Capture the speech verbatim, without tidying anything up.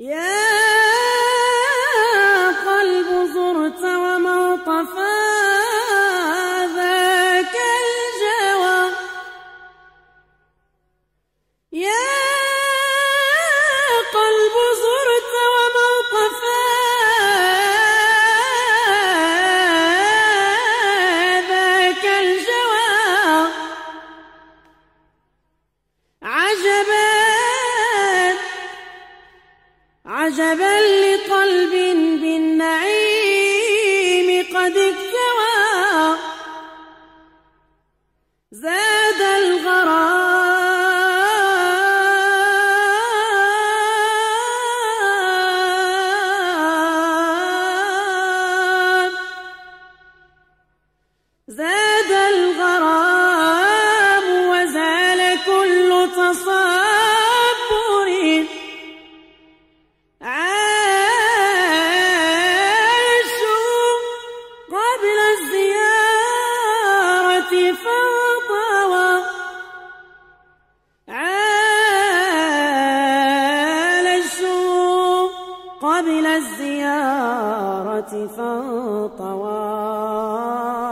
يا قلب زرت وموطفا ذاك الجوى، يا قلب زرت وموطفا ذاك الجوى، عجبا عجبا لقلب بالنعيم قد اكتوى، زاد الغرام زاد الغرام وزال كل تصبر، قبل الزيارة فانطوى، عال الشوق قبل الزيارة فانطوى.